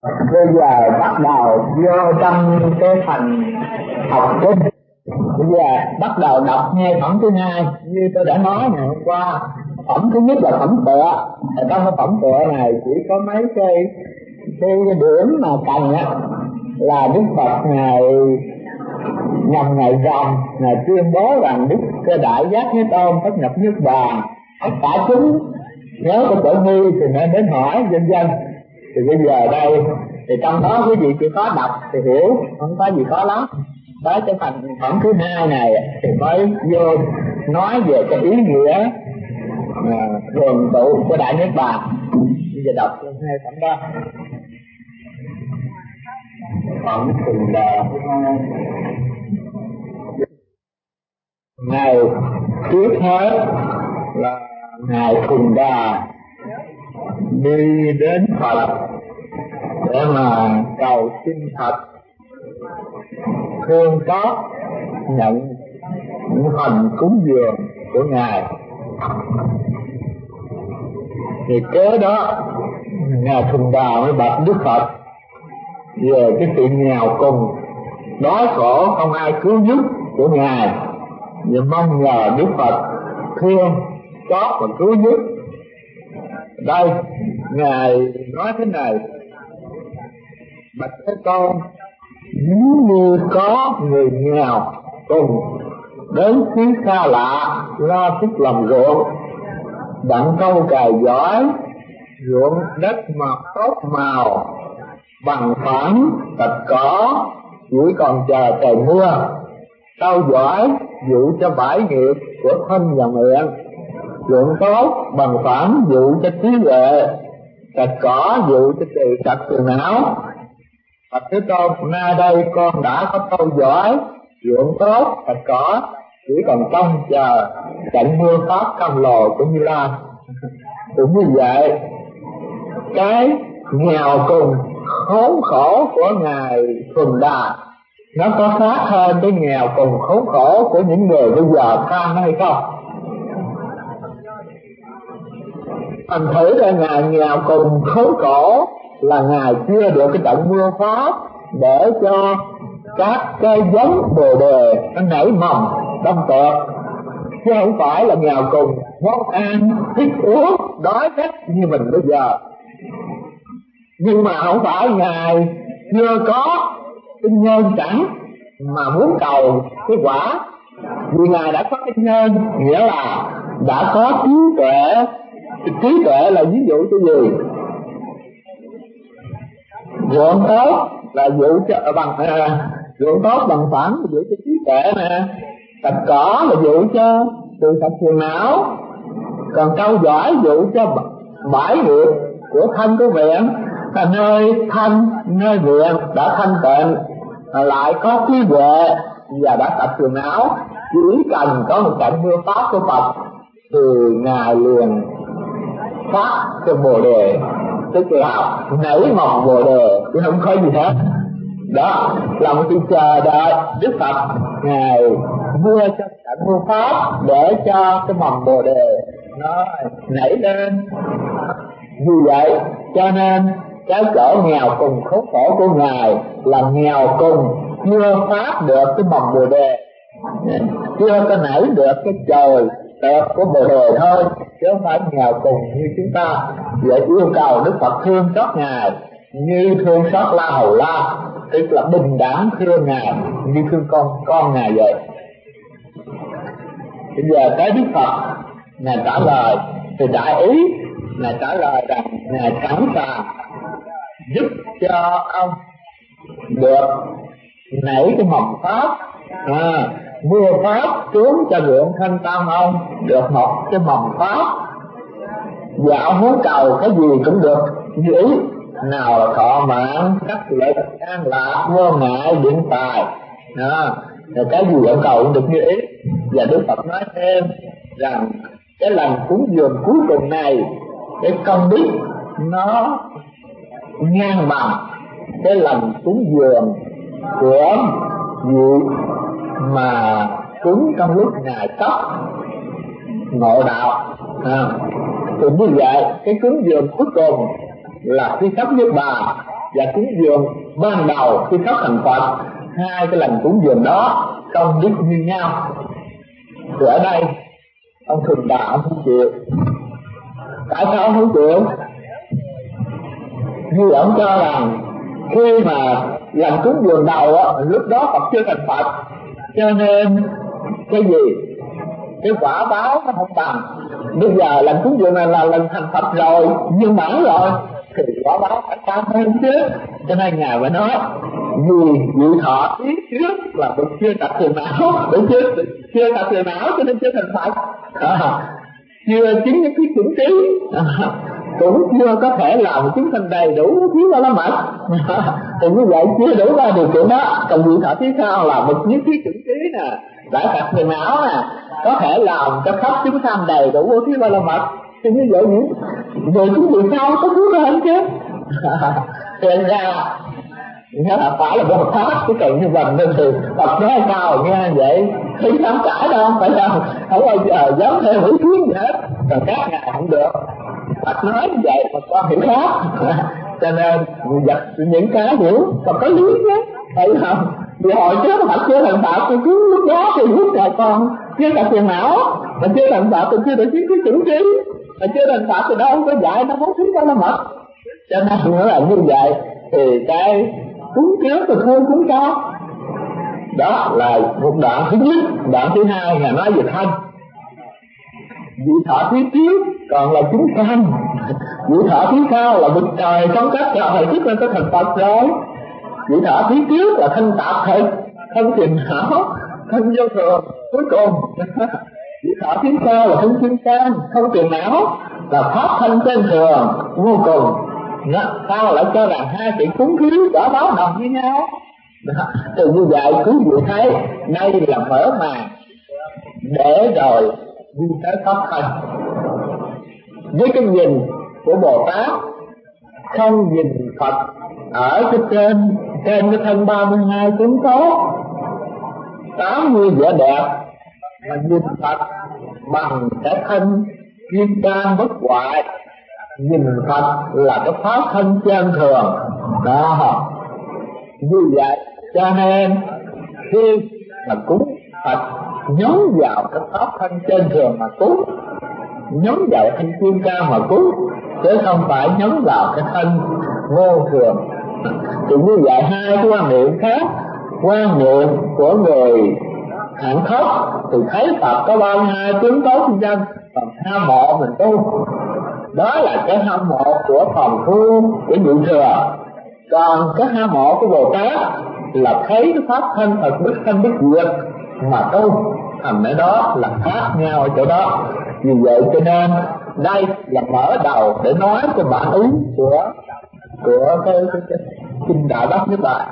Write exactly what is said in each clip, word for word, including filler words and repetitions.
Bây giờ bắt đầu vô trong cái phần học kinh. Bây giờ bắt đầu đọc ngay phẩm thứ hai. Như tôi đã nói ngày hôm qua, phẩm thứ nhất là phẩm tựa. Ở trong cái phẩm tựa này chỉ có mấy cái cái điểm mà cần á, là Đức Phật ngài nhằm ngày rằm, ngài tuyên bố rằng Đức Cơ Đại Giác Thế Tôn tất nhập Niết Bàn. Tất cả chúng nếu có trở nghi thì nên đến hỏi vân vân. Thì bây giờ đây thì trong đó quý vị chỉ có đọc thì hiểu, không có gì khó lắm. Tới cái phần phẩm thứ hai này thì mới vô nói về cái ý nghĩa thường tụ của Đại Niết Bàn. Bây giờ đọc hai phẩm đó. Phẩm Thường Đà thứ hai. Ngày trước hết là ngài Thường Đà đi đến Phật để mà cầu xin Phật thương xót nhận những phần cúng dường của ngài. Thì kế đó ngài Thường Đà mới bạch Đức Phật về cái sự nghèo cùng đói khổ không ai cứu giúp của ngài, và mong nhờ Đức Phật thương xót và cứu giúp. Đây ngài nói thế này: bạch Thế Tôn, nếu như có người nghèo cùng đến xứ xa lạ ra sức làm ruộng, đặng câu cày giỏi, ruộng đất mọc tốt màu, bằng phẳng sạch cỏ, chỉ còn chờ trời mưa, câu giỏi dụ cho bãi nghiệp của thân và miệng, ruộng tốt bằng phẳng dụ cho trí huệ, sạch cỏ dụ cho trừ sạch phiền não. Bạch Thế Tôn, nay đây con đã có câu giỏi, ruộng tốt, sạch cỏ, chỉ còn trông chờ trận mưa pháp cam lồ của Như Lai. Cũng như vậy, cái nghèo cùng khốn khổ của ngài Thường Đà nó có khác hơn cái nghèo cùng khốn khổ của những người bây giờ tham hay không? Thành thử ra ngài nghèo cùng khốn khổ là ngài chưa được cái trận mưa pháp để cho các cái giống bồ đề nó nảy mầm trong tược, chứ không phải là nghèo cùng món ăn thích uống đói rách như mình bây giờ. Nhưng mà không phải ngài chưa có cái nhân sẵn mà muốn cầu cái quả, vì ngài đã có cái nhân, nghĩa là đã có trí tuệ. Trí tuệ là ví dụ cho gì? Ruộng tốt là dụ cho bằng à, ruộng tốt bằng phẳng là dụ cho trí tuệ nè, sạch cỏ là dụ cho từ sạch phiền não, còn câu giỏi dụ cho bãi nghiệp của thân của miệng. Là nơi thân nơi miệng đã thanh tịnh, lại có trí huệ và đã sạch phiền não, chỉ cần có một trận mưa pháp của Phật thì ngài liền phát cho bồ đề, tức là nảy mầm bồ đề, chứ không có gì hết. Đó là một sự chờ đợi Đức Phật ngài mưa cho trận mưa pháp để cho cái mầm bồ đề nó nảy lên. Vì vậy cho nên cái chỗ nghèo cùng khốn khổ của ngài là nghèo cùng chưa phát được cái mầm bồ đề, chưa có nảy được cái trời tược của bồ đề thôi, chứ không phải nghèo cùng như chúng ta. Vậy yêu cầu Đức Phật thương xót ngài như thương xót La Hầu La, tức là bình đẳng thương ngài như thương con con ngài vậy. Bây giờ cái Đức Phật ngài trả lời thì đại ý, ngài trả lời rằng ngài sẵn sàng giúp cho ông được nảy cái mầm pháp, à, mưa pháp xuống cho ruộng thanh tam ông được một cái mầm pháp, và ông muốn cầu cái gì cũng được như ý, nào là thọ mạng, đắc lực, an lạc, vô ngại, điện tài, à, rồi cái gì ông cầu cũng được như ý. Và Đức Phật nói thêm rằng cái lần cúng dường cuối cùng này, cái công đức nó ngang bằng cái lần cúng dường của vị mà cúng trong lúc ngài cấp ngộ đạo. À, thì như vậy cái cúng dường cuối cùng là khi sắp Niết Bàn và cúng dường ban đầu khi sắp thành Phật, hai cái lần cúng dường đó công đức như nhau. Thì ở đây ông Thường Đà ông không chịu. Tại sao ông không chịu? Vì ông cho rằng khi mà lần cúng dường đầu á, lúc đó Phật chưa thành Phật, cho nên cái gì cái quả báo nó không bằng. Bây giờ lần cúng dường này là lần thành Phật rồi, nhưng mãn rồi thì quả báo phải cao hơn chứ. Cho nên ngài mới nói vì vị thọ ý trước là bậc chưa tập thiền não, bởi chưa chưa tập thiền não cho nên chưa thành Phật, à, chưa chứng những cái chuẩn trí, à, cũng chưa có thể làm chứng thành đầy đủ thiếu ba la mật. Thì như vậy chưa đủ ba điều kiện đó. Còn vị thọ phía sau là bậc nhất thiết chuẩn trí nè, đã tập thiền não nè, có thể làm cho khắp chúng sanh đầy đủ vô thiếu ba la mật. Thì như vậy những người chúng vị sau có phước hơn chứ. Thành ra nghĩa là phải là Bồ Tát chứ cần như mình nên thì Phật nói sao nghe vậy không dám cãi đâu, phải không? Không bao giờ dám theo ý kiến gì hết. Còn các ngài không được, Phật nói như vậy mà con hiểu khác. Cho nên giật những cái hiểu còn có lý chứ, phải không? Vì hồi trước Phật chưa thành Phật thì cứ lúc đó thì lúc là con chưa cả tiền não, mà chưa thành Phật thì chưa được kiến cái chuẩn trí, mà chưa thành Phật thì đâu có dạy nó bố thí đó là mật. Cho nên nó là như vậy thì cái cúng trước thì thôi cúng sau. Đó là một đoạn thứ nhất. Đoạn thứ hai là nói về thân. Vị thọ phía trước còn là chúng sanh, vị thọ phía sau là bậc trời trong các trời tức là có thành Phật rồi. Vị thọ phía trước là thân tạp thực, thân phiền não, thân vô thường cuối cùng. Vị thọ phía sau là thân chuyên can, thân phiền não, là pháp thân trên thường vô cùng. Đó, sao lại cho rằng hai chuyện cúng khí quả báo đồng với nhau? Đó, từ như vậy quý vị thấy đây là mở màn để rồi đi tới pháp thân. Với cái nhìn của Bồ Tát không nhìn Phật ở cái trên trên cái thân ba mươi hai tướng tốt tám mươi vẻ đẹp, mà nhìn Phật bằng cái thân kim cang bất hoại, nhìn Phật là cái pháp thân chân thường. Đó, như vậy cho nên khi mà cúng Phật nhấn vào cái pháp thân chân thường mà cúng, nhấn vào thân kim cang mà cúng, chứ không phải nhấn vào cái thân vô thường. Thì như vậy hai cái quan niệm khác. Quan niệm của người hạng thấp thì thấy Phật có ba mươi hai tướng tốt trên chân, còn ham mộ mình tu, đó là cái hâm mộ của phàm phu, của nhị thừa. Còn cái hâm mộ của Bồ Tát là thấy cái pháp thân thật bất thân bất diệt mà tu, thành ở đó là khác nhau ở chỗ đó. Vì vậy cho nên đây là mở đầu để nói cho bản ý của của cái, cái, cái kinh Đại Bát Niết Bàn.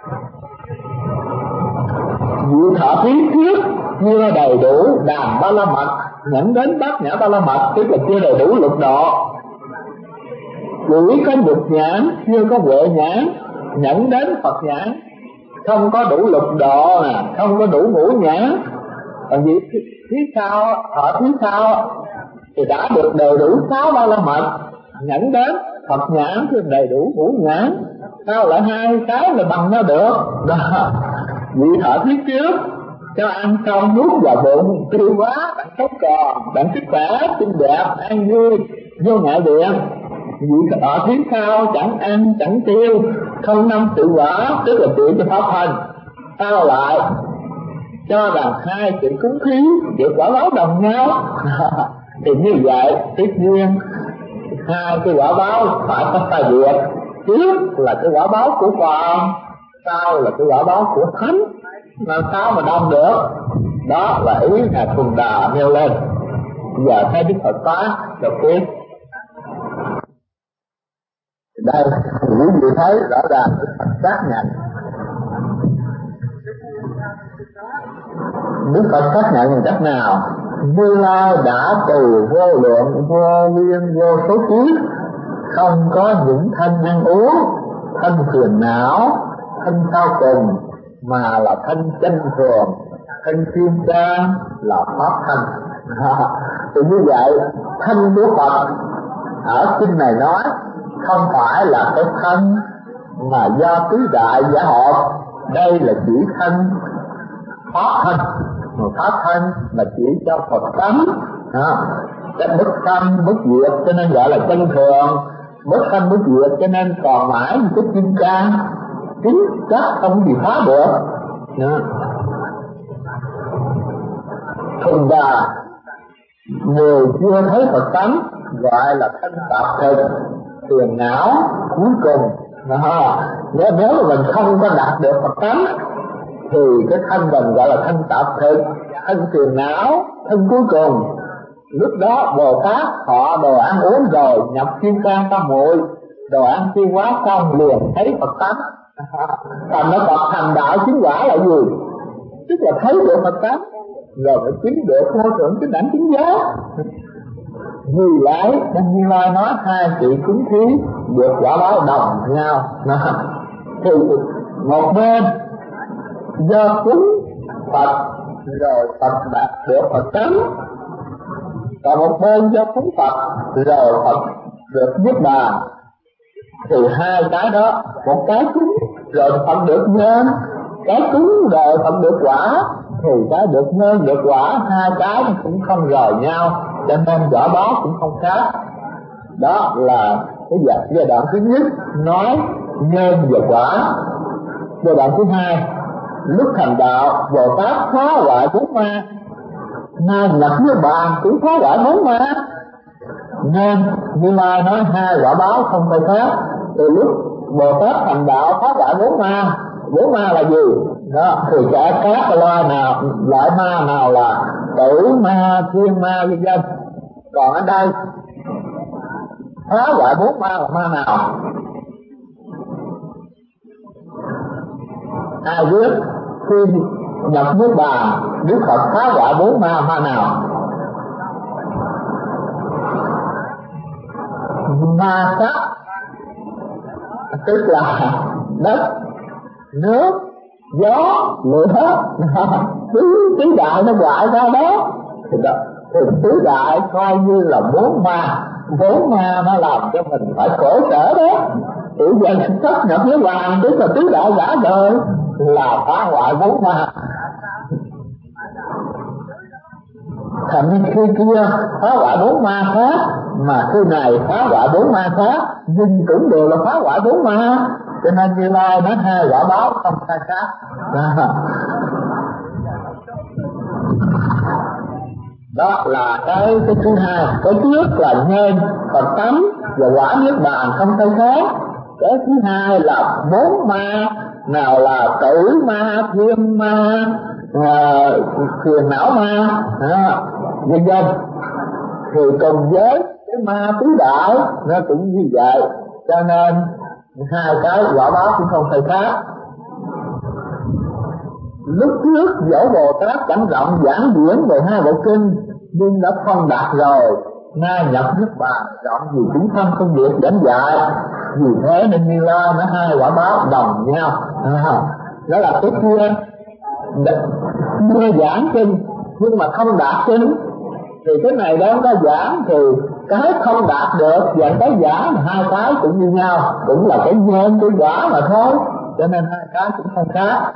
Vị thọ phía trước chưa đầy đủ đàn ba la mật, nhẫn đến bát nhã ba la mật, tức là chưa đầy đủ lục độ. Chỉ có nhục nhãn, chưa có huệ nhãn, nhẫn đến Phật nhãn, không có đủ lục độ nè, không có đủ ngũ nhãn. Còn vị phía sau, thọ phía sau thì đã được đầy đủ sáu ba la mật, nhẫn đến Phật nhãn thì đầy đủ ngũ nhãn. Sao lại hai cái là bằng nó được? Đó. Vị thọ phía trước cho ăn xong nuốt vào bụng, tiêu hóa, bạn sống còn, bạn sức khỏe, xinh đẹp, an vui, vô ngại điện. Vị thọ phía sau chẳng ăn, chẳng tiêu, không năm tự quả, tức là tự cho pháp thân. Sao lại cho rằng hai chuyện cúng khí được quả báo đồng nhau? Thì như vậy tất nhiên hai cái quả báo phải có sai biệt. Trước là cái quả báo của Phật, sau là cái quả báo của Thánh, làm sao mà đồng được? Đó là ý Ngài Thuần Đà nêu lên. Giờ thấy Đức Phật Pháp đầu tiên đây quý vị thấy rõ ràng Đức Phật xác nhận. Đức Phật xác nhận bằng cách nào? Như Lai đã từ vô lượng vô biên vô số kiếp không có những thân ăn uống, thân phiền não, thân sau cùng, mà là thân chân thường, thân chuyên trang, là pháp thân. Thì như vậy thân của Phật ở kinh này nói không phải là cái thân mà do tứ đại giả hợp. Đây là chỉ thân pháp thân, mà pháp thân là chỉ cho Phật tánh. Cái bất sanh bất diệt cho nên gọi là chân thường, bất sanh bất diệt cho nên còn mãi một cái kim cang chính chắc không gì phá được. Thuần đà người chưa thấy Phật tánh gọi là thân tạp thực, phiền não cuối cùng. Nếu nếu mà mình không có đạt được Phật tánh thì cái thân mình gọi là thân tạp thực, thân phiền não, thân cuối cùng. Lúc đó Bồ Tát họ đồ ăn uống rồi nhập kim cang tam muội, đồ ăn tiêu hóa xong liền thấy Phật tánh. Thành nó Phật thành đạo chính quả là gì? Tức là thấy được Phật tánh rồi mới chứng được vô thượng chánh đẳng chính giác. Vì vậy nên Như Lai nói hai sự cúng thí được quả báo đồng nhau. Thì một bên do cúng Phật rồi Phật đạt được Phật tánh, còn một bên do cúng Phật rồi Phật được Niết Bàn. Thì hai cái đó, một cái cúng rồi Phật được nhân, cái cúng rồi Phật được quả, thì cái được nhân được quả hai cái cũng không rời nhau, cho nên quả báo cũng không khác. Đó là cái giai, giai đoạn thứ nhất nói nhân và quả. Giai đoạn thứ hai, lúc thành đạo Bồ Tát phá hoại bốn ma, nên nhập Niết Bàn cũng phá hoại bốn ma. Nên Như Lai nói hai quả báo không phải khác. Từ lúc Bồ Tát thành đạo phá hoại bốn ma, bốn ma là gì? Đó, thì cả các loài nào, loại ma nào là tử ma, thiên ma, vân vân. Còn ở đây phá hoại bốn ma là ma nào? Ai biết khi nhập Niết Bàn Đức Phật phá hoại bốn ma ma nào? Ma sát, tức là đất, nước, gió, lửa. tứ tứ đại nó gọi ra đó. Thì, đó, thì tứ đại coi như là bốn ma, bốn ma nó làm cho mình phải khổ sở đó. Tự dân tất nhập Niết Bàn tức là tứ đại giả đời là phá hoại bốn ma. Thành khi kia phá hoại bốn ma khác, mà khi này phá hoại bốn ma khác, nhưng cũng đều là phá hoại bốn ma. Cho nên Như Lai nói hai quả báo không sai khác. Đó là cái cái thứ hai. Cái trước là nhân Phật tánh và quả Niết Bàn không sai khác. Cái thứ hai là bốn ma, nào là tử ma, thiên ma, à, phiền não ma, à, vân vân. Thì cùng với cái ma tứ đại nó cũng như vậy. Cho nên hai cái quả báo cũng không phải khác. Lúc trước dẫu Bồ Tát chẳng rộng giảng diễn về hai bộ kinh, nhưng đã thông đạt rồi, nay nhập Niết Bàn rộng vì chúng thân không được dẫn dạy. Vì thế nên Như Lai nói hai quả báo đồng nhau. À, đó là cái kia chưa giảng kinh nhưng mà không đạt kinh, thì cái này đang có giảng thì cái không đạt được và cái giảng hai cái cũng như nhau, cũng là cái nhân cái quả mà thôi, cho nên hai cái cũng không khác.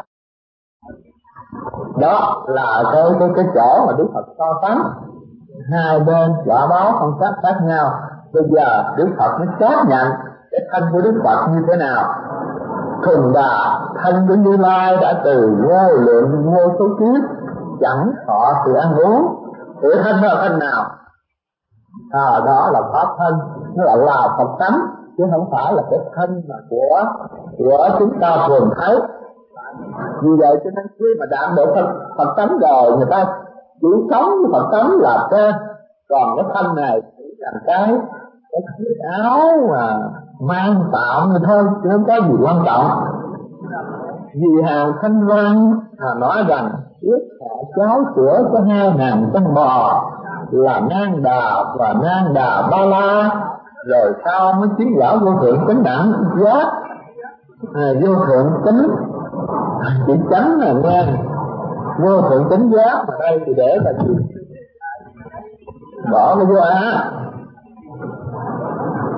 Đó là cái cái cái chỗ mà Đức Phật so sánh hai bên quả báo không khác khác nhau. Bây giờ Đức Phật mới xác nhận cái thân của Đức Phật như thế nào. Thuần đà thân của Như Lai đã từ vô lượng vô số kiếp chẳng thọ sự ăn uống. Thì thân đó là thân nào? À, đó là pháp thân, nó là là Phật tánh, chứ không phải là cái thân mà của của chúng ta thường thấy. Vì vậy cho nên khi mà đạt được Phật, Phật tánh rồi, người ta chỉ sống với Phật tánh là trên, còn cái thân này chỉ là cái cái chiếc áo mà mang tạm như thôi, chứ không có gì quan trọng. Vì Hàng Thanh Văn à, nói rằng ước hạ cháo sữa có hai ngàn con bò là Nang Đà và Nang Đà Ba La, rồi sau mới chứng quả vô thượng chánh đẳng giác. À, vô thượng chánh chữ chánh là nghe vô thượng chánh giác, mà đây thì để là gì? Bỏ cái vô á.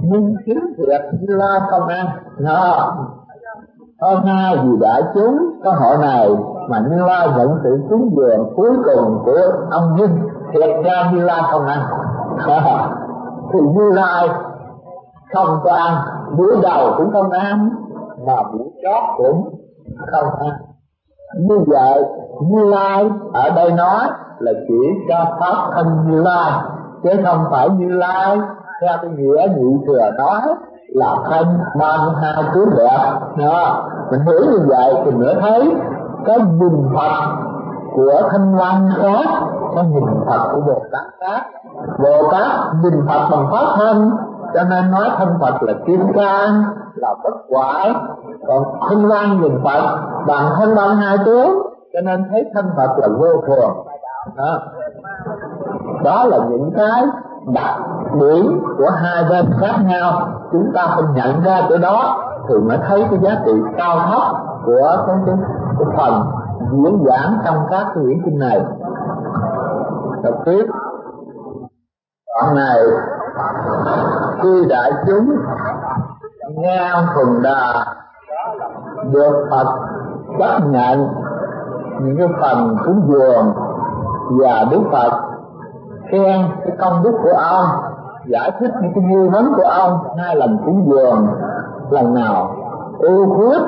nhưng chính thiệt Như Lai không ăn. Đó. Hôm nay vì đại chúng có hội này mà Như Lai nhận sự cúng dường cuối cùng của ông Vinh, thiệt ra Như Lai không ăn. Đó. Thì Như Lai không có ăn, bữa đầu cũng không ăn, mà buổi chót cũng không ăn. Như vậy Như Lai ở đây nói là chỉ cho pháp thân Như Lai, chứ không phải Như Lai theo cái nghĩa nhị thừa nói là thân ba mươi hai tướng đẹp. Đó, mình hiểu như vậy thì nữa thấy cái nhìn Phật của Thanh Văn khác, cái nhìn Phật của Bồ Tát khác. Bồ Tát nhìn Phật bằng pháp thân, cho nên nói thân Phật là kim cang, là bất hoại. Còn Thanh Văn nhìn Phật bằng thân ba mươi hai tướng, cho nên thấy thân Phật là vô thường. Đó, đó là những cái đặc điểm của hai bên khác nhau, chúng ta không nhận ra chỗ đó thì mới thấy cái giá trị cao thấp của cái, cái, cái phần diễn giảng trong các cái quyển kinh này. Đọc tiếp đoạn này: khi đại chúng nghe Thuần Đà được Phật chấp nhận những cái phần cúng dường và Đức Phật khen cái công đức của ông, giải thích những cái nghi vấn của ông, hai lần cúng dường, lần nào ưu khuyết,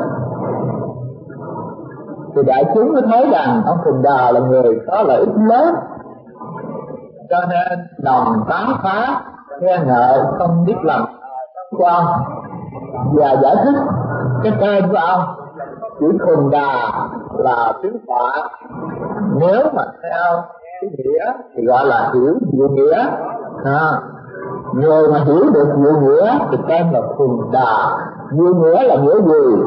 thì đại chúng mới thấy rằng ông Thuần Đà là người có lợi ích lớn, cho nên đồng tán phá khen ngợi không biết lầm của ông và giải thích cái tên của ông. Chữ Thuần Đà là tiếng Phạn, nếu mà theo cái nghĩa thì gọi là hiểu diệu nghĩa. À, người mà hiểu được diệu nghĩa thì tên là Thuần Đà. Diệu nghĩa là nghĩa gì?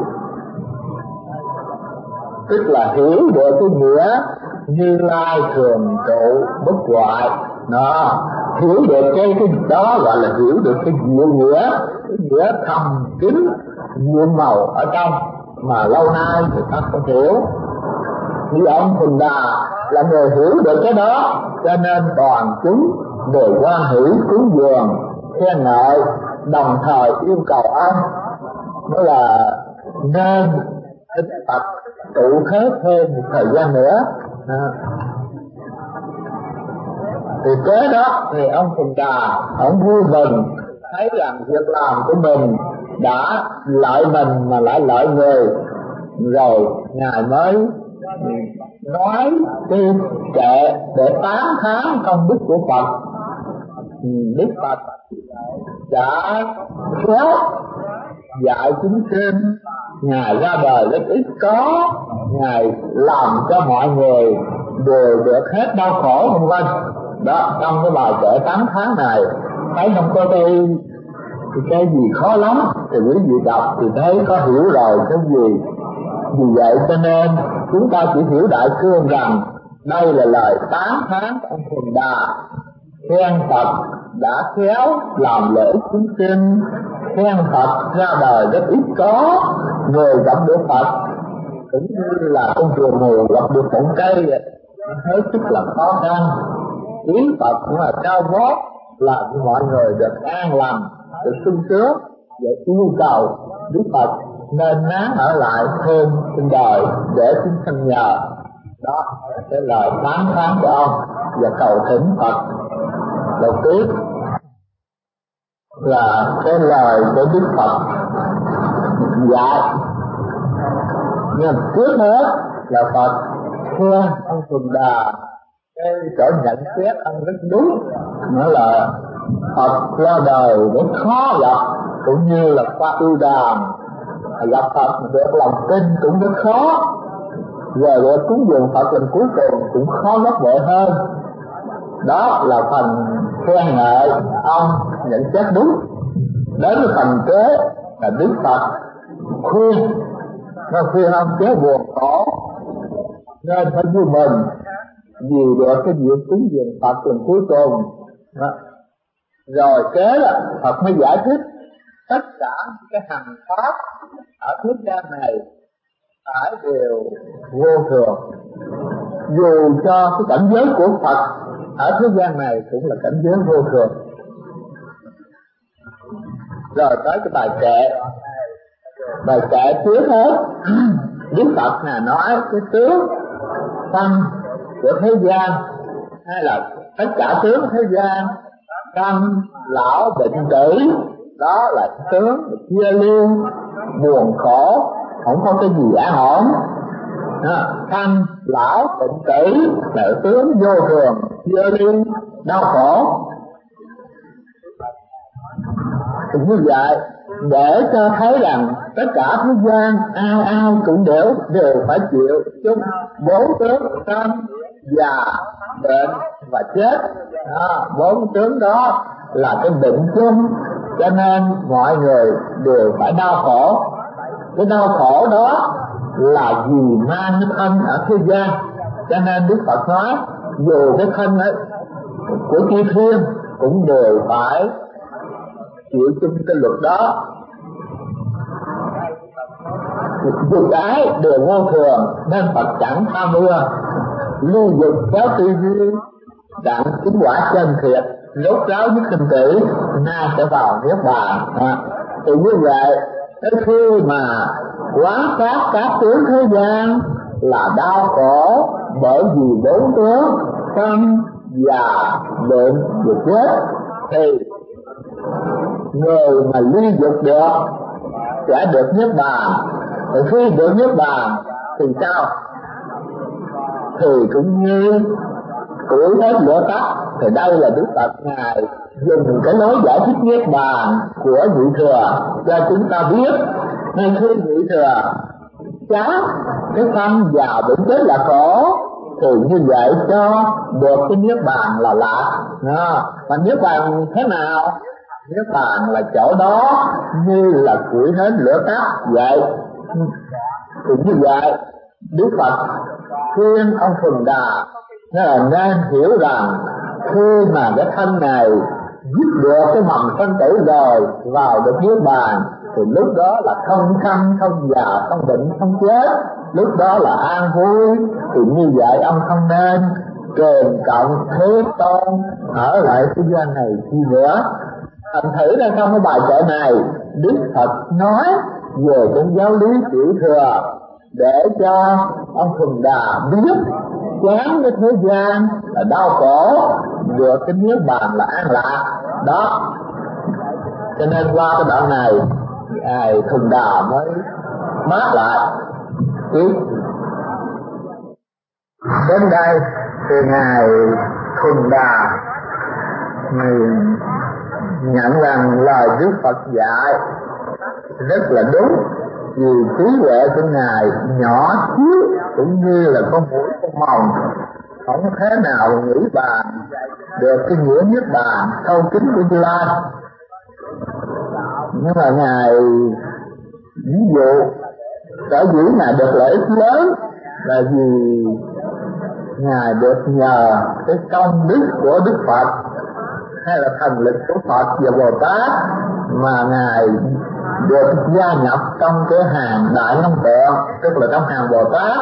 Tức là hiểu được cái nghĩa Như Lai thường trụ bất hoại. Đó, hiểu được cái, cái đó gọi là hiểu được cái diệu nghĩa, cái nghĩa thầm kín nhiệm màu ở trong mà lâu nay người ta không hiểu. Như ông Thuần Đà là người hiểu được cái đó, cho nên toàn chúng đều hoan hỷ cúng dường khen ngợi, đồng thời yêu cầu ông đó là nên thính Phật trụ thế thêm một thời gian nữa. À, thì kế đó thì ông Thuần Đà ông vui mừng thấy rằng việc làm của mình đã lợi mình mà lại lợi người, rồi ngài mới nói cái kệ để tán thán công đức của Phật. Đức Phật đã khéo dạy chúng sinh, ngài ra đời rất ít có, ngài làm cho mọi người đều được hết đau khổ vân vân. Đó, trong cái bài kệ tán thán này thấy không có cái cái gì khó lắm, thì quý vị đọc thì thấy có hiểu rồi cái gì. Vì vậy cho nên chúng ta chỉ hiểu đại cương rằng đây là lời tán thán của ông Thuần Đà, khen Phật đã khéo làm lợi ích chúng sinh, khen Phật ra đời rất ít có, người gặp được Phật cũng như là con rùa mù gặp được ngọn cây hết sức là khó khăn. Ý Phật cũng là cao vót, làm cho mọi người được an lành, được sung sướng, để yêu cầu Đức Phật nên nán ở lại thêm trên đời để chúng sanh nhờ. Đó là cái lời tán thán của ông và cầu thỉnh Phật. Đầu tiên là cái lời của Đức Phật dạy, nhưng trước hết là Phật khen ông Thuần Đà cái chỗ nhận xét ông rất đúng, nữa là Phật ra đời rất khó gặp, cũng như là qua ưu đàm gặp Phật được lòng tin cũng rất khó, rồi để cúng dường Phật lần cuối cùng cũng khó gấp bội hơn. Đó là phần khen ngợi ông nhận xét đúng. Đến cái phần kế là Đức Phật khuyên, nó khuyên ông chớ buồn khổ nên phải vui mừng vì được cái việc cúng dường Phật lần cuối cùng. Đó. Rồi kế là Phật mới giải thích tất cả cái hành pháp ở thế gian này phải đều vô thường, dù cho cái cảnh giới của Phật ở thế gian này cũng là cảnh giới vô thường. Rồi tới cái bài kệ. Bài kệ trước hết Đức Phật là nói cái tướng thân của thế gian, hay là tất cả tướng thế gian, sanh lão bệnh tử, đó là tướng chia ly buồn khổ, không có cái gì an ổn. Sanh lão bệnh tử là tướng vô thường, chia ly đau khổ. Thì như vậy để cho thấy rằng tất cả thế gian ai ai cũng đều đều phải chịu chung bốn tướng sanh, già, bệnh và chết. Đó, bốn tướng đó là cái bệnh chung, cho nên mọi người đều phải đau khổ. Cái đau khổ đó là vì mang cái thân ở thế gian, cho nên Đức Phật nói dù cái thân ấy của chư thiên cũng đều phải chịu chung cái luật đó. Dù cái đều vô thường nên Phật chẳng tham ưa, lưu dục kéo tư duy đặng chứng quả chân thiệt, rốt ráo với sinh tử, na sẽ vào niết bàn. À, thì như vậy tới khi mà quán sát các tướng thế gian là đau khổ bởi vì bốn tướng sanh, già, bệnh và chết, thì người mà ly dục được sẽ được niết bàn. Thì khi được niết bàn thì sao? Thì cũng như củi hết lửa tắt. Thì đây là Đức Phật Ngài dùng cái lối giải thích niết bàn của Nhị Thừa cho chúng ta biết. Nên khi Nhị Thừa chán cái thân già bệnh chết là khổ, thì như vậy cho được cái niết bàn là lạ. Mà niết bàn thế nào? Niết bàn là chỗ đó như là củi hết lửa tắt vậy. Thì như vậy Đức Phật khuyên ông Phùng Đà là nên hiểu rằng khi mà cái thân này dứt được cái mầm sanh tử rồi vào được niết bàn, thì lúc đó là không sanh, không già, không bệnh, không chết, lúc đó là an vui. Thì như vậy ông không nên kèm cộng thế tôn ở lại thế gian này chi nữa. Thành thử ra trong cái bài kệ này Đức Phật nói về cái giáo lý tiểu thừa để cho ông Phùng Đà biết chán cái thế gian là đau khổ, được cái niết bàn là an lạc đó. Cho nên qua cái đoạn này Ngài Phùng Đà mới mát lại tiếp. Đến đây thì Ngài Phùng Đà nhận rằng lời Đức Phật dạy rất là đúng, vì trí huệ của Ngài nhỏ xíu cũng như là con mũi con mòng, không thế nào nghĩ bàn được cái nghĩa niết bàn sâu kín của Như Lai. Nhưng mà Ngài ví dụ sở dĩ Ngài được lợi ích lớn là vì Ngài được nhờ cái công đức của Đức Phật hay là thần lực của Phật và Bồ Tát mà Ngài được gia nhập trong cái hàng Đại Long Tượng, tức là trong hàng Bồ Tát.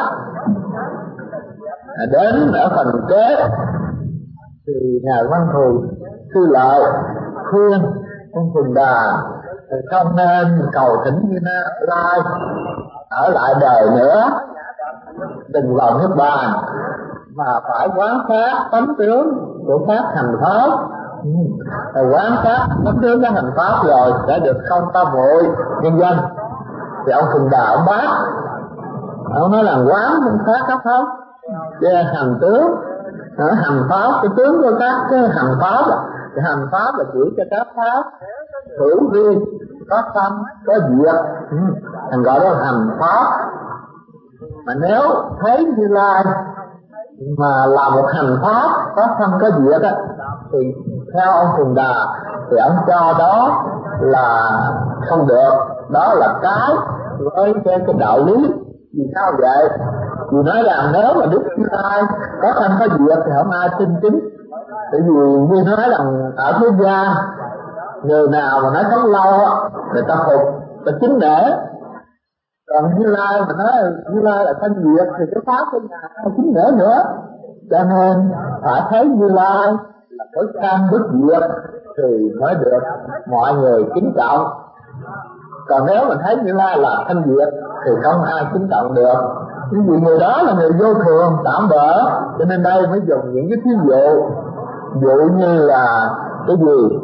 Đến ở phần kế thì Ngài Văn Thù Sư Lợi khuyên ông Phùng Đà không nên cầu thỉnh Như Lai ở lại đời nữa, đừng vào niết bàn, mà phải quán sát tánh tướng của các hành pháp. Quán sát tánh tướng các hành pháp rồi sẽ được không ta muội nhân dân. Thì ông Phùng Đà ông bác, ông nói là quán không sát các pháp về hành tướng, hành pháp, cái tướng của các cái hành pháp. Cái hành pháp là chỉ cho các pháp hữu vi, có sanh, có diệt, thành gọi đó là hành pháp. Mà nếu thấy Như Lai mà là một hành pháp có sanh có diệt á, thì theo ông Phùng Đà thì ông cho đó là không được, đó là cái với cái, cái đạo lý. Vì sao vậy? Vì nói rằng nếu mà Đức Như Lai có sanh có diệt thì không ai tin chính. Tại vì như nói rằng ở thế gian người nào mà nói sống lâu á, người ta phục, người ta chính nể. Còn Như Lai mà nói Như Lai là sanh diệt thì cái pháp của nhà không chính nể nữa. Cho nên phải thấy Như Lai là có sanh bất diệt thì mới được mọi người kính trọng. Còn nếu mình thấy Như Lai là thanh diệt thì không ai kính trọng được. Nhưng vì người đó là người vô thường, tạm bỡ, cho nên đây mới dùng những cái thí dụ. Dụ như là cái gì?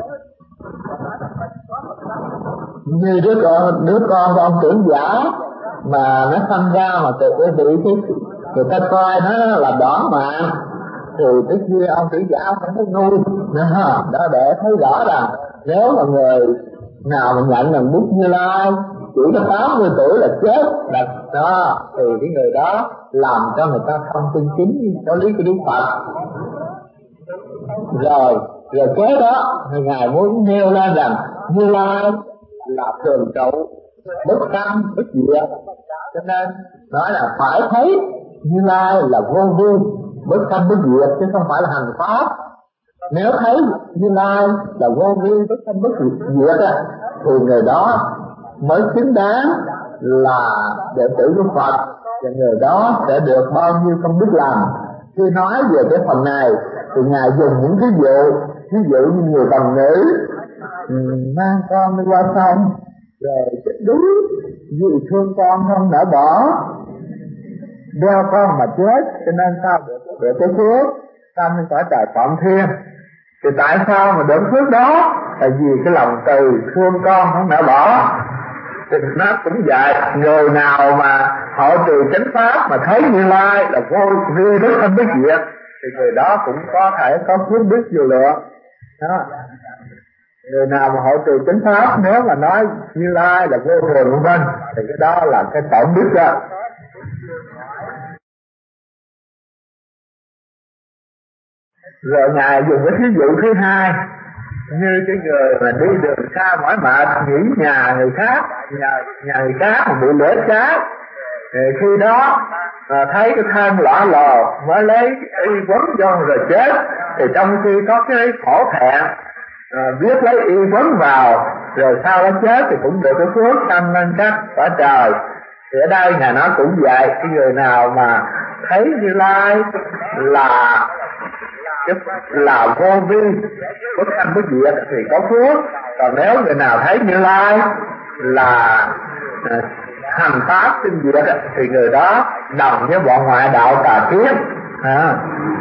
Như đứa con, đứa con của ông trưởng giả mà nó sanh ra mà tự bị cái người ta coi nó là đỏ mạng, thì trước kia ông trưởng giả ông phải nuôi đó, để thấy rõ rằng nếu mà người nào mà nhận là Đức Như Lai chỉ có tám mươi tuổi là chết là đó, thì cái người đó làm cho người ta không tin chính có lý của Đức Phật. Rồi rồi kế đó thì ngài muốn nêu lên rằng Như Lai là thường trụ, bất sanh bất diệt, cho nên nói là phải thấy Như Lai là vô vi, bất sanh bất diệt, chứ không phải là hành pháp. Nếu thấy Như Lai là vô vi, bất sanh bất diệt á, thì người đó mới xứng đáng là đệ tử của Phật, và người đó sẽ được bao nhiêu công đức làm. Khi nói về cái phần này thì ngài dùng những ví dụ, ví dụ như người bằng nữ mang con đi qua sông rồi chết đuối vì thương con không nỡ bỏ, đeo con mà chết, cho nên sao được được cái phước sanh lên cõi trời Phạm Thiên. Thì tại sao mà được phước đó? Là vì cái lòng từ thương con không nỡ bỏ. Thì nó cũng vậy, người nào mà họ trì chánh pháp mà thấy Như Lai là vô vi bất sanh bất diệt thì người đó cũng có thể có phước đức vô lượng đó. Người nào mà họ trì chánh pháp nếu mà nói Như Lai là vô thường vân vân thì cái đó là cái tổn đức đó. Rồi ngài dùng cái ví dụ thứ hai, như cái người mà đi đường xa mỏi mệt, nghỉ nhà người khác, nhà, nhà người khác mà bị lửa cháy, thì khi đó à, thấy cái thân lõa lồ mới lấy y quấn vô rồi chết, thì trong khi có cái khổ thẹn à, biết lấy y quấn vào rồi sau đó chết thì cũng được cái phước sanh lên các cõi trời. Thì ở đây ngài nói cũng vậy, cái người nào mà thấy Như Lai là là vô vi bất sanh bất diệt thì có phước. Còn nếu người nào thấy Như Lai là uh, hành pháp sinh diệt thì người đó đồng với bọn ngoại đạo tà kiến à.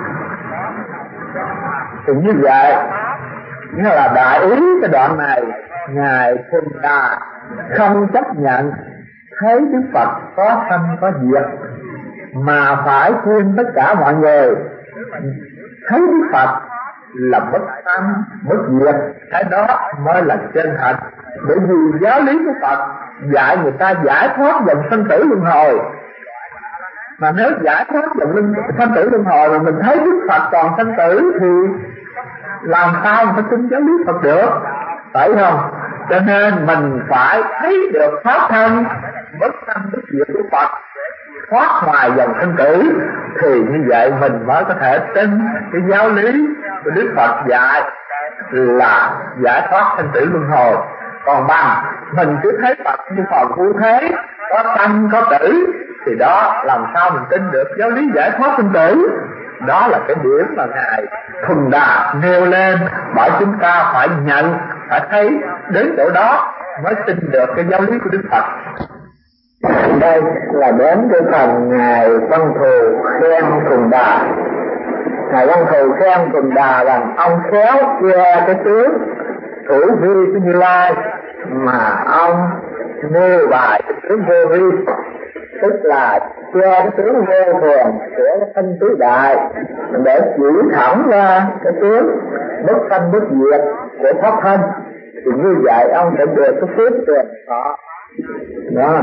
Thì như vậy nghĩa là đại ý cái đoạn này, ngài Thuần Đà không chấp nhận thấy Đức Phật có sanh có diệt, mà phải khuyên tất cả mọi người thấy Đức Phật là bất sanh bất diệt, cái đó mới là chân thật. Bởi vì giáo lý của Phật dạy người ta giải thoát dòng sanh tử luân hồi, mà nếu giải thoát dòng sanh tử luân hồi mà mình thấy Đức Phật còn sanh tử thì làm sao mình tin giáo lý Phật được, phải không? Cho nên mình phải thấy được pháp thân bất sanh bất diệt của Phật, thoát ngoài dòng sanh tử, thì như vậy mình mới có thể tin cái giáo lý của Đức Phật dạy là giải thoát sanh tử luân hồi. Còn bằng mình cứ thấy Phật như còn vô thế, có sanh có tử, thì đó làm sao mình tin được giáo lý giải thoát sanh tử. Đó là cái điểm mà ngài Thuần Đà nêu lên, bảo chúng ta phải nhận, phải thấy đến chỗ đó mới tin được cái giáo lý của Đức Phật. Đây là đến cái phần ngài Văn Thù khen Thuần Đà. Ngài Văn Thù khen Thuần Đà rằng ông khéo che cái tướng thủ vi của Như Lai, mà ông nêu bài cái tướng vô vi, tức là che cái tướng vô thường của cái thanh tứ đại để chỉ thẳng ra cái tướng bất sanh bất diệt của pháp thân. Thì như vậy ông sẽ được cái phước tiền họ đó.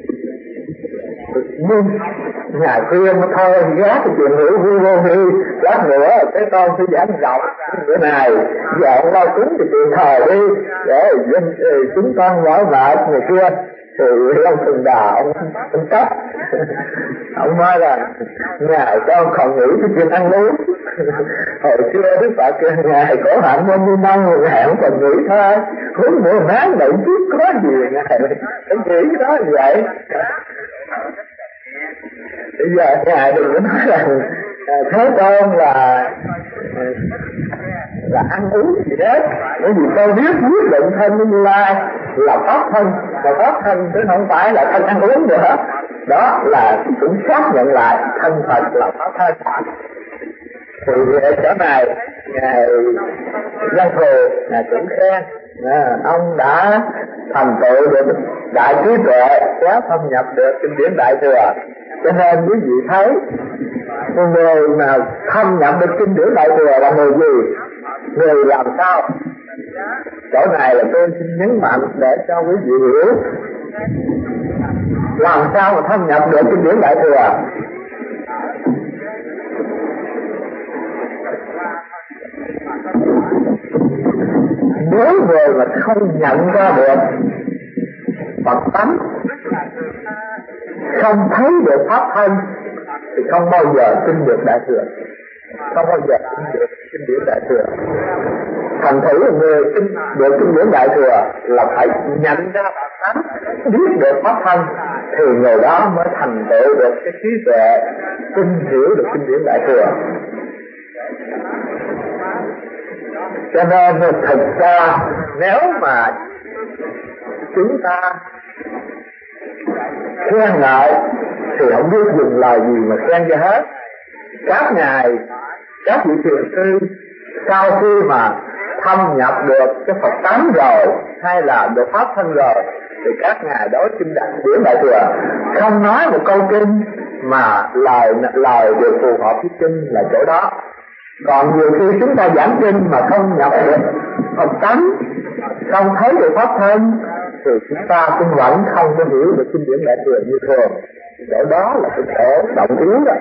Nhưng ngài khuyên nó thôi gác cái chuyện hữu vi vô vi, lát nữa cái con sẽ giảng rộng bữa này dọn lao cúng thì chuyện thời đi để chúng con mỏi mệt người kia. Thì ông Thuần Đà ông ông cấp ông nói là ngài con còn nghĩ cái chuyện ăn uống. Hồi xưa Đức Phật ngài khổ hạnh bao nhiêu năm rồi ngài không còn nghĩ thôi, huống mùa mát đậu chút có gì ngài không nghĩ cái đó như vậy. Bây giờ ngài đừng có nói là Thế Tôn là là ăn uống gì hết, bởi vì con biết quyết định thân với Như Lai, là pháp thân, và pháp thân chứ không phải là thân ăn uống nữa. Đó là cũng xác nhận lại thân Phật là pháp thân. Thì ở chỗ này ngài Văn Thù ngài cũng khen à, ông đã thành tựu được đại trí tuệ, quá thâm nhập được kinh điển Đại Thừa. Cho nên quý vị thấy người mà thâm nhập được kinh điển Đại Thừa là người gì, người làm sao. Chỗ này là tôi xin nhấn mạnh để cho quý vị hiểu làm sao mà thâm nhập được kinh điển Đại Thừa. Nếu người mà không nhận ra được Phật tánh, không thấy được pháp thân, thì không bao giờ tin được Đại Thừa, không bao giờ tin được kinh điển Đại Thừa. Thành thử là người tin được kinh điển Đại Thừa là phải nhận ra Phật tánh, biết được pháp thân, thì người đó mới thành tựu được cái trí tuệ, tin hiểu được kinh điển Đại Thừa. Cho nên thực ra nếu mà chúng ta khen ngợi thì không biết dùng lời gì mà khen cho hết. Các ngài, các vị thiền sư sau khi mà thâm nhập được cái Phật tánh rồi, hay là được pháp thân rồi, thì các ngài đối kinh điển Đại Thừa không nói một câu kinh mà lời lời đều phù hợp với kinh là chỗ đó. Còn nhiều khi chúng ta giảng kinh mà không nhập được Phật tánh, không thấy được pháp thân, thì chúng ta cũng vẫn không có hiểu được kinh điển Đại Thừa như thường. Chỗ đó là cái chỗ động yếu đó.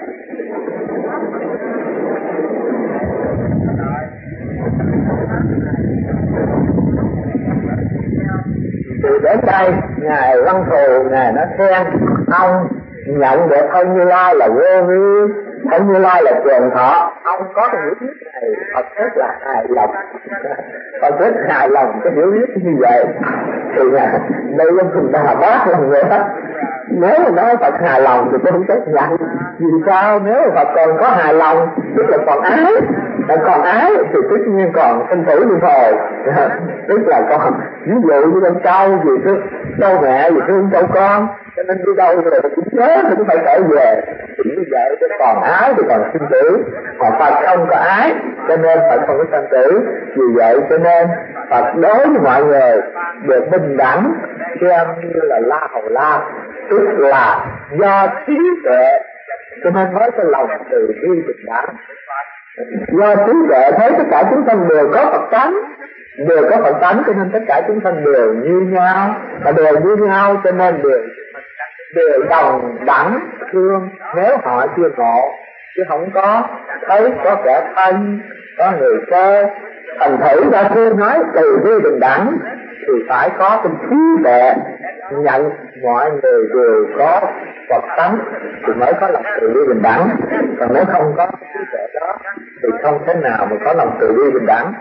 Thì đến đây ngài Văn Thù ngài nó khen ông nhận được thân Như Lai là vô vi, thân Như Lai là trường thọ. Ông có cái hiểu biết này thật rất là hài lòng, thật rất hài lòng cái hiểu biết như vậy. Thì đây là chúng ta bác lần nữa. Nếu mà nói Phật hài lòng thì tôi không chấp nhận. Vì sao? Nếu mà Phật còn có hài lòng tức là còn ái, mà còn ái thì tất nhiên còn sinh tử luân hồi. Tức là còn ví dụ như con trâu gì thứ trâu mẹ gì thương trâu con, cho nên đi đâu rồi cũng nhớ thì cũng phải trở về. Thì như vậy cái còn ái thì còn sinh tử, còn Phật không có ái cho nên Phật không có sinh tử. Vì vậy cho nên Phật đối với mọi người được bình đẳng, xem như là La Hầu La, tức là do trí tuệ cho nên nói cái lòng từ bi bình đẳng. Do trí tuệ thấy tất cả chúng sanh đều có Phật tánh, đều có Phật tánh cho nên tất cả chúng sanh đều như nhau, và đều như nhau cho nên đều đều đồng đẳng thương nếu họ chưa ngộ, chứ không có thấy có kẻ thân, có người cơ. Thành thử ra khi nói từ bi bình đẳng thì phải có cái trí tuệ nhận mọi người đều có Phật tánh thì mới có lòng từ bi bình đẳng. Còn nếu không có trí tuệ đó thì không thể nào mà có lòng từ bi bình đẳng.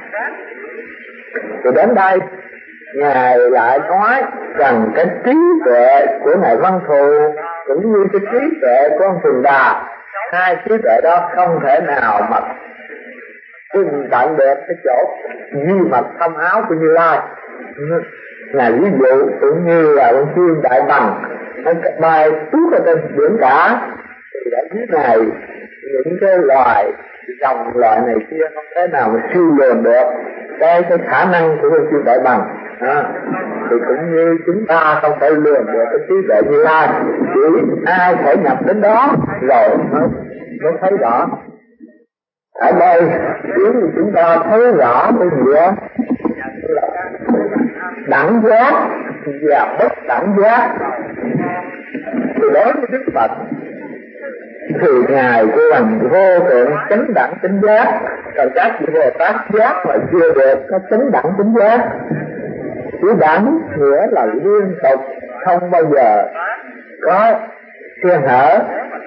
Thì đến đây ngài lại nói rằng cái trí tuệ của ngài Văn Thù cũng như cái trí tuệ của ông Thường Đà, hai trí tuệ đó không thể nào mà tương tận được cái chỗ duy mật thâm áo của Như Lai. Ngài ví dụ cũng như là con chim đại bằng nó bay tuốt ở trên biển cả, thì ở dưới này những cái loài dòng loại này kia không thể nào mà siêu lường được cái cái khả năng của con chim đại bằng. À, thì cũng như chúng ta không thể lường được cái trí tuệ Như Lai, chỉ ai phải nhập đến đó rồi mới mới thấy rõ. Ở đây nếu như chúng ta thấy rõ cái gì đó đẳng giác và bất đẳng giác, thì đối với Đức Phật thì ngài kêu bằng vô thượng chánh đẳng chánh giác, còn các vị Bồ Tát giác mà chưa được có chánh đẳng chánh giác. Chữ đẳng nghĩa là liên tục, không bao giờ có khe hở.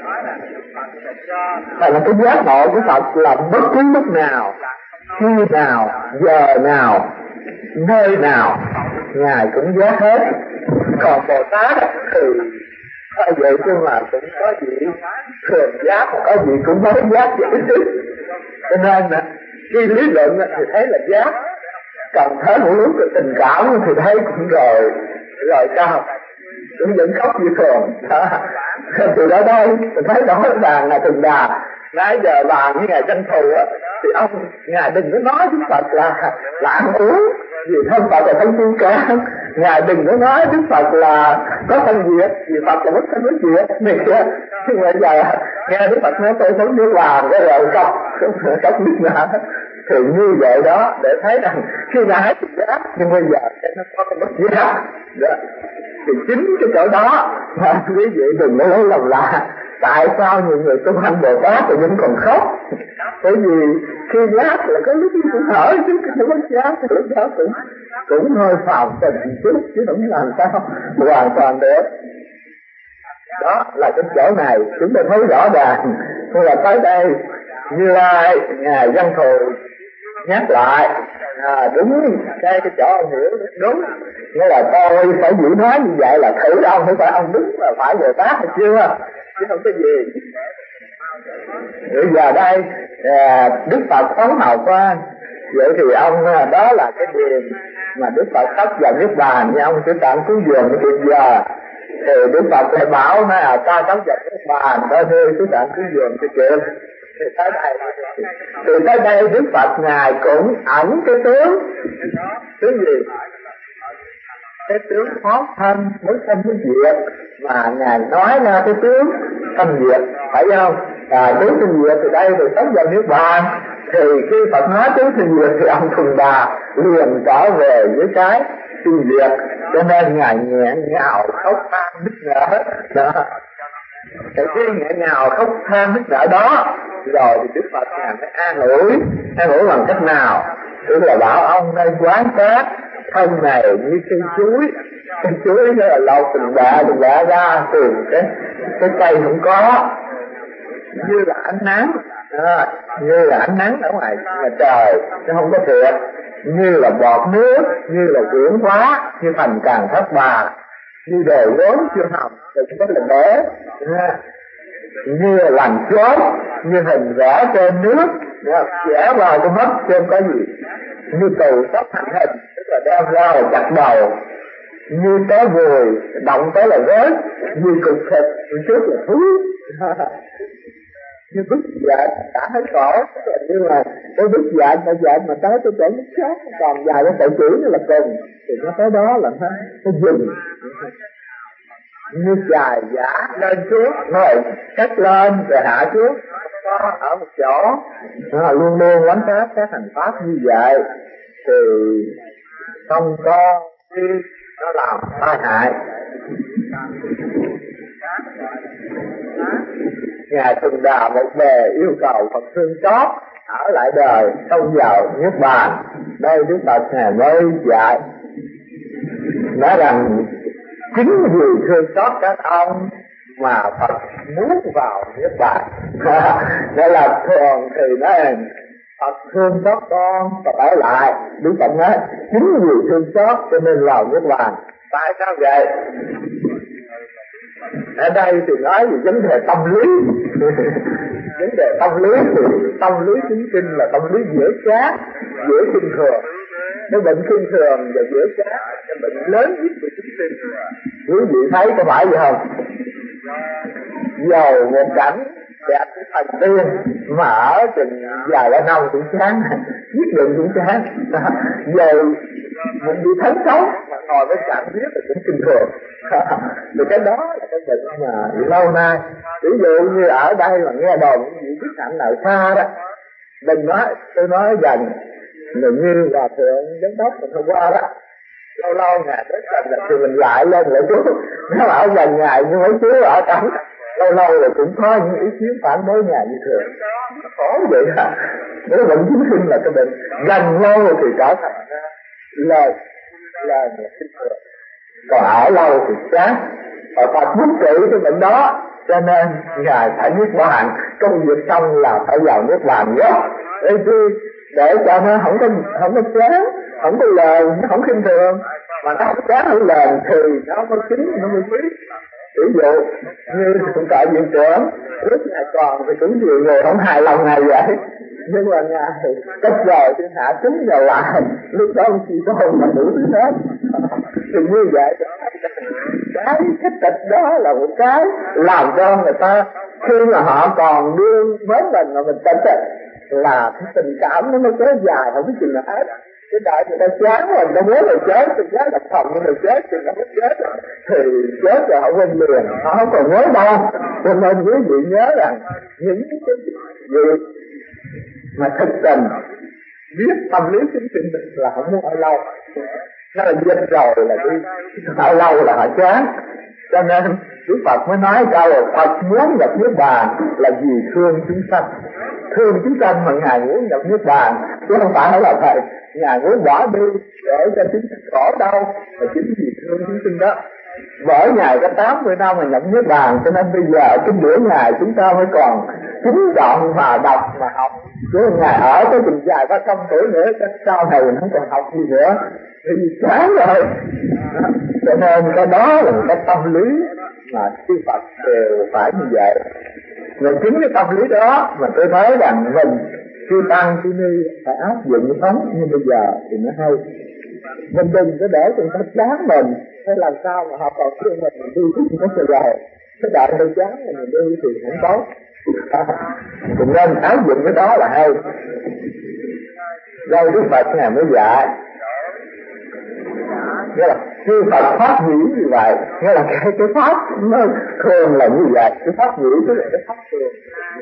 Và là cái giác ngộ của Phật là bất cứ lúc nào, khi nào, giờ nào, nơi nào ngài cũng giác hết. Còn Bồ Tát thì thôi vậy chứ mà cũng có gì thường giác, có gì cũng mới giác vậy. Cho nên là khi lý luận thì thấy là giác, Cần thấy một lúc tình cảm thì thấy cũng rồi rồi sao cũng vẫn khóc như thường đó. Từ đó đây mình thấy rõ ràng là Từng Đà nãy giờ bàn với ngài Tranh Thù á, thì ông ngài đừng có nói Đức Phật là là ăn uống vì thân Phật là thân tu can, ngài đừng có nói Đức Phật là có thân diệt vì Phật là bất thân bất diệt này kia. Nhưng mà giờ nghe Đức Phật nói tôi sống nước vàng cái rồi khóc khóc nước nở. Thì như vậy đó để thấy rằng khi nãy thì giác nhưng bây giờ nó có cái bất giác đó. Thì chính cái chỗ đó mà quý vị đừng có lấy lòng lạ. Tại sao nhiều người tu hành Bồ Tát thì vẫn còn khóc? Bởi vì khi giác là có lúc cũng thở chứ không có giác thì lúc đó cũng cũng hơi phàm tình chút chứ không làm sao hoàn toàn được. Đó là cái chỗ này chúng ta thấy rõ ràng. Nên là tới đây Như Lai ngài Văn Thù nhắc lại à, đúng cái cái chỗ ông hiểu đúng, nghĩa là tôi phải giữ nói như vậy là thử ông phải phải ông đúng là phải Bồ Tát hay chưa chứ không có gì. Bây giờ đây à, Đức Phật phóng hào quang vậy thì ông đó là cái điều mà Đức Phật sắp vào Niết Bàn như ông sẽ tặng cứu dường cái việc giờ thì Đức Phật lại bảo nói là ta sắp vào Niết Bàn ta thuê sẽ tặng cứu dường cái chuyện. Thì tới đây thì tới đây Đức Phật ngài cũng ẩn cái tướng tướng gì cái tướng pháp thân mới thân mới diệt mà ngài nói ra cái tướng thân diệt phải không? À, tướng thân diệt thì đây thì tất vào Niết Bàn thì khi Phật nói tướng thân diệt thì ông Thuần Đà liền trở về với cái thân diệt cho nên ngài nghẹn ngào khóc than nức nở đó. Cái khi nghẹn ngào khóc than nức nở đó rồi thì Đức Phật ngài mới an ủi an ủi bằng cách nào? Tức là bảo ông đây quán sát thân này như cây chuối, cây chuối nó là lâu từng bạ từng bạ ra từ cái cái cây không có, như là ánh nắng à, như là ánh nắng ở ngoài ngoài trời nó không có thiệt, như là bọt nước, như là quyển hóa, như thành càng thất bà, như đồ gốm chưa hầm rồi cũng có là bé à, như là lành chốt, như hình vẽ trên nước vẽ vào trong mắt trên có gì, như tù tóc thành hình tức là đem ra là chặt đầu, như tới vùi động tới là rớt, như cục thịt trước là thú như bức dệt đã thấy khổ, như là cái bức dệt mà dệt mà tới cái chỗ bức khác còn dài cái sợi chỉ nó là cùng thì nó tới đó là nó nó dừng, như dài giả lên xuống rồi cắt lên rồi hạ xuống có ở một chỗ nó luôn luôn quán sát các hành pháp như vậy thì không có khi nó làm tai hại. Ngài Thuần Đà một bề yêu cầu Phật thương xót ở lại đời không vào Niết Bàn. Đây Đức Phật ngài mới dạy nói rằng chính vì thương xót các ông mà Phật muốn vào Niết Bàn. Đây là thường thì nói Phật thương xót con Phật ở lại. Đức Phật nói chính vì thương xót cho nên vào Niết Bàn. Tại sao vậy? Ở đây thì nói về vấn đề tâm lý. Vấn đề tâm lý thì tâm lý chính kinh là tâm lý dễ chát, dễ khinh thường. Cái bệnh khinh thường và dễ chát là cái bệnh lớn nhất của chính kinh. Quý vị thấy có phải vậy không? Dầu một cảnh đẹp như thần tiên mà ở chừng vài ba năm cũng chán, nhất định cũng chán. Dầu mình bị thánh sống mà ngồi với cảnh biết là cũng kinh thường. Thì cái đó là cái bệnh mà lâu nay. Ví dụ như ở đây mà nghe đồn những vị đức hạnh nào xa đó, đừng nói, tôi nói gần người như Hòa Thượng Giám đốc mình hôm qua đó, lâu lâu ngài tới gần thì mình lại lên lại chú, nếu mà ở gần ngài như mấy chú ở trong lâu lâu rồi cũng có những ý kiến phản đối ngài như thường. Khổ vậy à. Nếu bệnh chính sinh là cái bệnh gần lâu thì trở thành lời lời một cái thường, còn ở lâu thì chán. Và Phật muốn trị cái bệnh đó cho nên ngài phải Niết Bàn, công việc xong là phải vào Niết Bàn đó. Để chứ để cho nó không có không có chán, không có lời, nó không khinh thường, mà nó không chán không lời thì nó mới chính, nó mới quý. ví dụ như cũng tại viện trưởng lúc ngài còn thì cũng nhiều người không hài lòng ngài vậy, nhưng mà ngài cách rồi thiên hạ chúng nhờ lại, lúc đó ông chỉ tôn mà đủ thứ hết. Thì như vậy cái cái tịch đó là một cái làm cho người ta khi mà họ còn đương với mình mà mình tịch ấy, là cái tình cảm nó mới kéo dài không biết chừng nào hết. Cái đại người ta chán rồi, người ta muốn là chết, người ta là phòng nhưng mà chết thì nó mới chết rồi. Thì chết rồi họ quên liền, họ không còn nhớ đâu. Cho nên quý vị nhớ rằng những cái việc mà thực tình biết tâm lý chính sinh là không muốn ở lâu, nó là dịch rồi là đi ở lâu là họ chán. Cho nên Đức Phật mới nói câu là Phật muốn nhập Niết Bàn là vì thương chúng sanh. Thương chúng sanh mà Ngài muốn nhập Niết Bàn, chứ không phải là thầy Ngài muốn bỏ đi để cho chúng sanh khổ đâu, mà chính vì thương chúng sinh đó. Bởi Ngài có tám mươi năm mà nhập Niết Bàn, cho nên bây giờ cái bữa Ngài chúng ta mới còn chính động mà đọc mà học. Chứ Ngài ở tới chừng dài ba trăm tuổi nữa, chắc sau này mình không còn học gì nữa, thì chán rồi. Cho nên cái đó là một cái tâm lý mà chư Phật đều phải như vậy. Và chính cái tâm lý đó mà tôi thấy rằng mình chư tăng chư ni phải áp dụng sống như bây giờ thì nó hay. Mình đừng có để người ta chán mình, hay làm sao mà họ còn thương mình, mình đi cũng có sự rồi. Cái đại người chán mà mình đi thì không tốt. Thì nên áp dụng cái đó là hay. Đây Đức Phật Ngài mới dạy, nghĩa là chư Phật pháp nhĩ như vậy, nghĩa là cái, cái pháp nó thường là như vậy. Cái pháp nhĩ tức là cái pháp thường.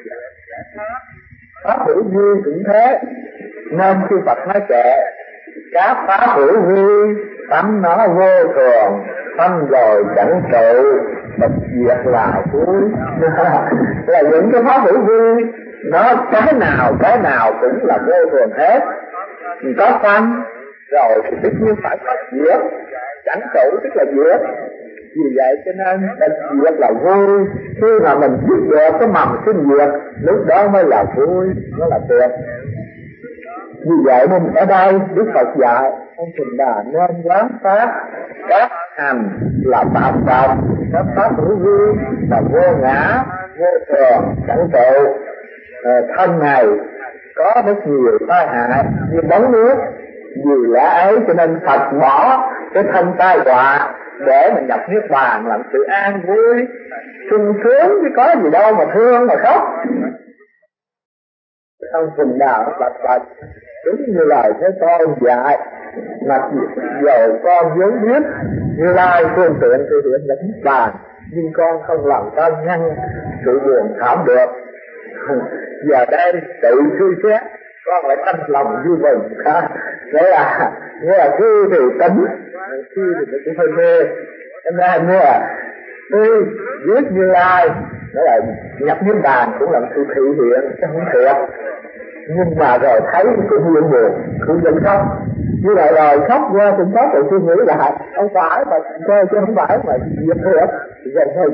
Pháp hữu vi cũng thế, nên chư Phật nói kệ các pháp hữu vi tánh nó vô thường, tâm rồi chẳng tự bật diệt là cuối. Là những cái pháp hữu vi nó cái nào cái nào cũng là vô thường hết. Có tâm rồi thì tất nhiên phải có diệt, chẳng tự tức là diệt. Vì vậy cho nên bật diệt là vui. Khi mà mình biết được cái mầm sinh diệt, lúc đó mới là vui, nó là tuyệt. Vì vậy nên ở đây Đức Phật dạy ông Phật Đà nên quán pháp các hành là tạm tạm, các pháp hữu vi là vô ngã, vô thường, chẳng tự. À, thân này có rất nhiều tai hại như bóng nước. Vì lẽ ấy cho nên Phật bỏ cái thân tai họa để mình nhập Niết Bàn làm sự an vui, sung sướng, chứ có gì đâu mà thương mà khóc. Ông Phật Đà bạch bạch đúng như lời Thế Tôn dạy, mặc dầu con vốn biết Như Lai phương tiện thực hiện nhập Niết Bàn, nhưng con không làm sao ngăn sự buồn thảm được. Giờ đây tự suy xét, con lại thanh lòng vui mừng. Nghĩa là nghĩa là khi thì tính, khi thì cũng hơi mê. Cho nên nghĩa là tôi viết Như Lai, đó là nhập Niết Bàn cũng là sự thị hiện, chứ không thiệt. Nhưng mà rồi thấy cũng buồn buồn, cũng vẫn khóc. Như vậy rồi khóc qua cũng có sự suy nghĩ lại, không phải mà coi chứ không phải mà việc thiệt, gần hơn.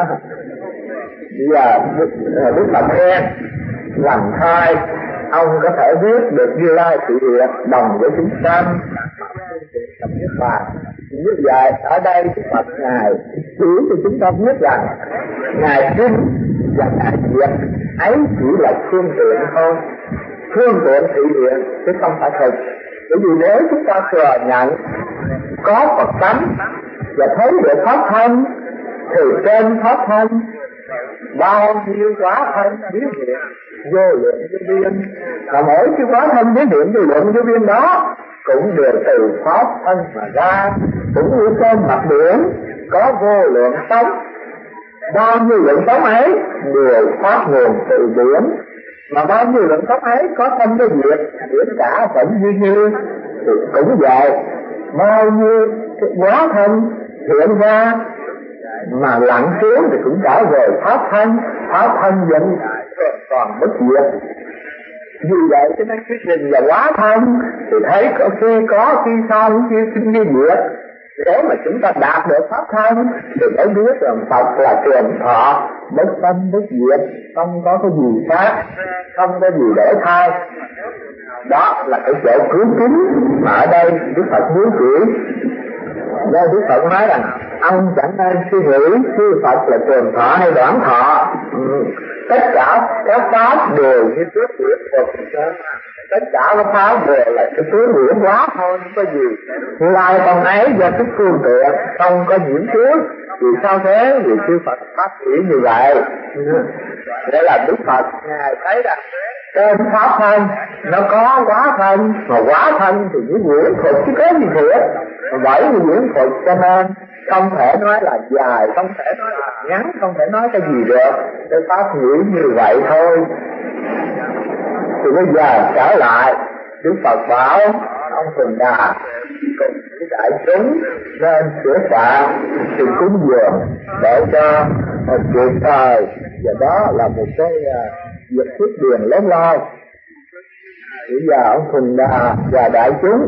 Bây giờ Đức Phật khen làm thai, ông có thể biết được Như Lai thị hiện đồng với chúng sanh tập Niết Bàn. Như vậy ở đây Đức Phật Ngài chỉ cho chúng ta biết rằng Ngài sinh và Ngài diệt ấy chỉ là phương tiện thôi, phương tiện thị hiện chứ không phải thực. Bởi vì nếu chúng ta thừa nhận có Phật tánh và thấy được pháp thân, thì trên pháp thân bao nhiêu quá thân biến hiện vô lượng vô biên, và mỗi cái quá thân biến hiện vô lượng vô biên đó cũng đều từ pháp thân mà ra. Cũng như trên mặt biển có vô lượng sóng, bao nhiêu lượng sóng ấy đều phát nguồn từ biển, mà bao nhiêu lượng sóng ấy có tâm với diệt, biển cả vẫn như như. Thì cũng vậy, bao nhiêu cái quá thân hiện ra mà lặng xuống thì cũng trở về pháp thân, pháp thân vẫn còn bất diệt. Vì vậy cho nên cái nhìn là quá thân thì thấy có khi có khi không, khi sinh như diệt. Nếu mà chúng ta đạt được pháp thân thì mới biết rằng Phật là trường thọ, bất sanh bất diệt, không có cái gì khác, không có gì đổi thay. Đó là cái chỗ cứu kính mà ở đây Đức Phật muốn chỉ. Đây Đức Phật nói rằng ông chẳng nên suy nghĩ chư Phật là trường thọ hay đoạn thọ. Ừ. Tất cả các pháp đều như trước nguyện Phật, tất cả các pháp đều là cái tướng nguyện hóa thôi, không có gì. Như lai con ấy do cái phương tiện không có nhiễm trước. Vì sao thế? Vì chư Phật phát triển như vậy. Để là Đức Phật ngài thấy rằng trên pháp thân nó có quá thân, mà quá thân thì những quyển thuật chứ có gì thiệt. Bởi vì quyển thuật cho nên không thể nói là dài, không thể nói là ngắn, không thể nói cái gì được. Cái pháp nghĩ như vậy thôi. Thì bây giờ trở lại, Đức Phật bảo ông Thuần Đà cùng với đại chúng nên sửa soạn sự cúng dường để cho một kịp thời, và đó là một cái việc phước điền lớn lao. Bây giờ ông Thuần Đà và đại chúng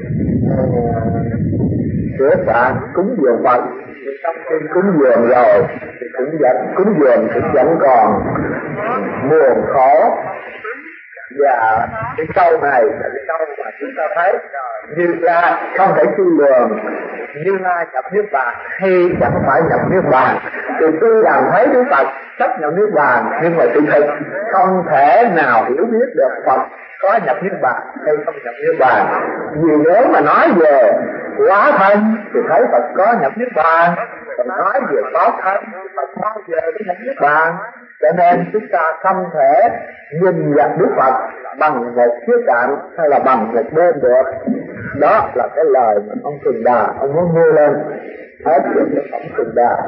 sửa soạn cúng dường Phật. Trong khi cúng dường rồi thì cũng vẫn cúng dường cũng vẫn còn buồn khổ. Và cái câu này là cái câu mà chúng ta thấy Như Lai không thể suy lường. Như Lai nhập niết bàn hay chẳng phải nhập niết bàn, thì tuy rằng thấy Đức Phật sắp nhập niết bàn, nhưng mà sự thực không thể nào hiểu biết được Phật có nhập niết bàn hay không nhập niết bàn. Vì nếu mà nói về quá thân thì thấy Phật có nhập niết bàn, còn nói về pháp thân Phật bao giờ có nhập niết bàn. Cho nên chúng ta không thể nhìn nhận Đức Phật bằng một khía cạnh hay là bằng một bên được. Đó là cái lời mà ông Thuần Đà ông muốn nêu lên hết được cái ông Thuần Đà.